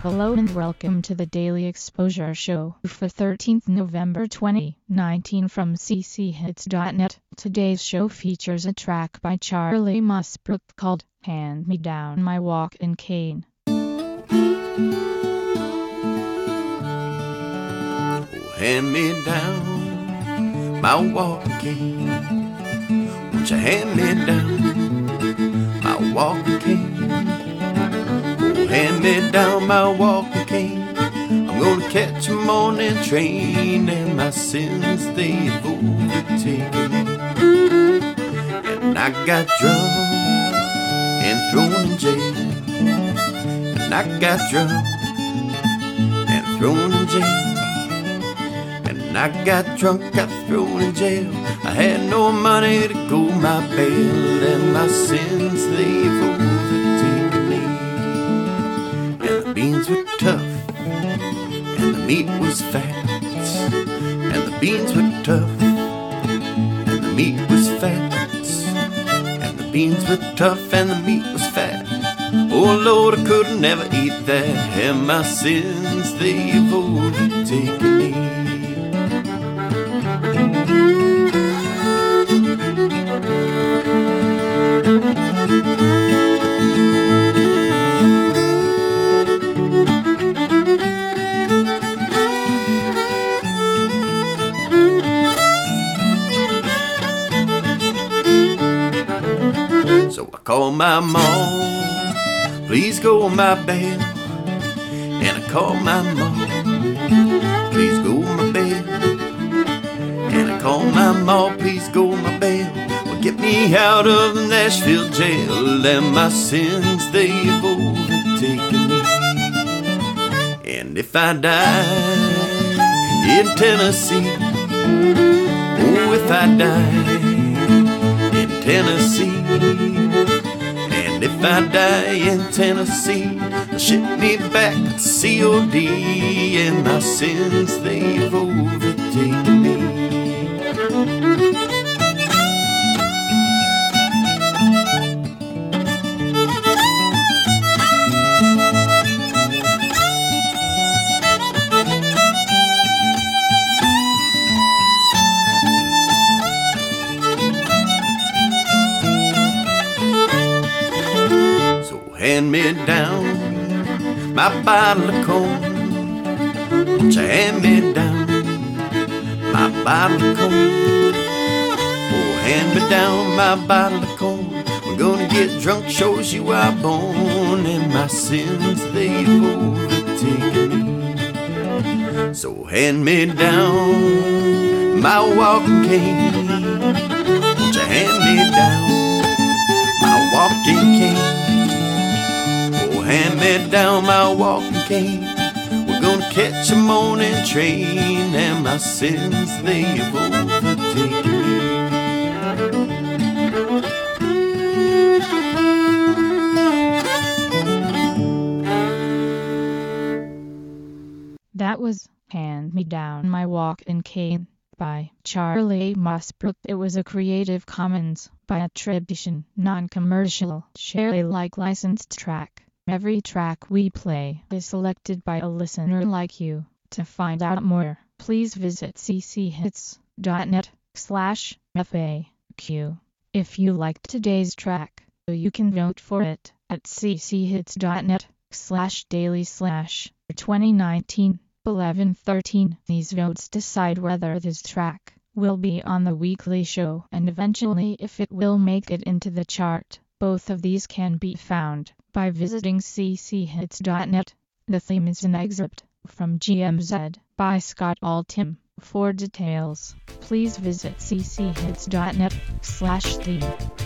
Hello and welcome to the Daily Exposure Show for 13th November 2019 from cchits.net. Today's show features a track by Charlie Musbrook called Hand Me Down My Walking Cane. Oh, hand me down my walking cane. Won't you hand me down my walking cane? Oh, hand me down my walking cane. I'm gonna catch a morning train, and my sins they've overtaken me. And I got drunk and thrown in jail. And I got drunk and thrown in jail. And I got drunk, got thrown in jail. I had no money to go my bail, and my sins they've overtaken me. And the beans were tough, and the meat was fat. And the beans were tough, and the meat was fat. And the beans were tough, and the meat was fat. Oh Lord, I could never eat that, and my sins they've overtaken me. So I called my mom, please go on my bail. And I called my mom, please go on my bail. And I called my mom, please go on my bail. Well, get me out of the Nashville jail, and my sins they've overtaken me. And if I die in Tennessee, oh, if I die in Tennessee, and if I die in Tennessee, they'll ship me back to COD, and my sins they've overtaken me. Hand me down my bottle of corn. Won't you hand me down my bottle of corn? Oh, hand me down my bottle of corn. We're gonna get drunk, shows you are born, and my sins they've overtaken me. So hand me down my walking cane. Won't you hand me down my walking cane? Hand me down my walking cane. We're gonna catch a morning train, and my sins they've overtaken me. That was Hand Me Down My Walking Cane by Charlie Musbrook. It was a Creative Commons by attribution, non-commercial, share Alike licensed track. Every track we play is selected by a listener like you. To find out more, please visit cchits.net/FAQ. If you liked today's track, you can vote for it at cchits.net/daily/2019-11-13. These votes decide whether this track will be on the weekly show and eventually if it will make it into the chart. Both of these can be found by visiting cchits.net. The theme is an excerpt from GMZ by Scott Altham. For details, please visit cchits.net/theme.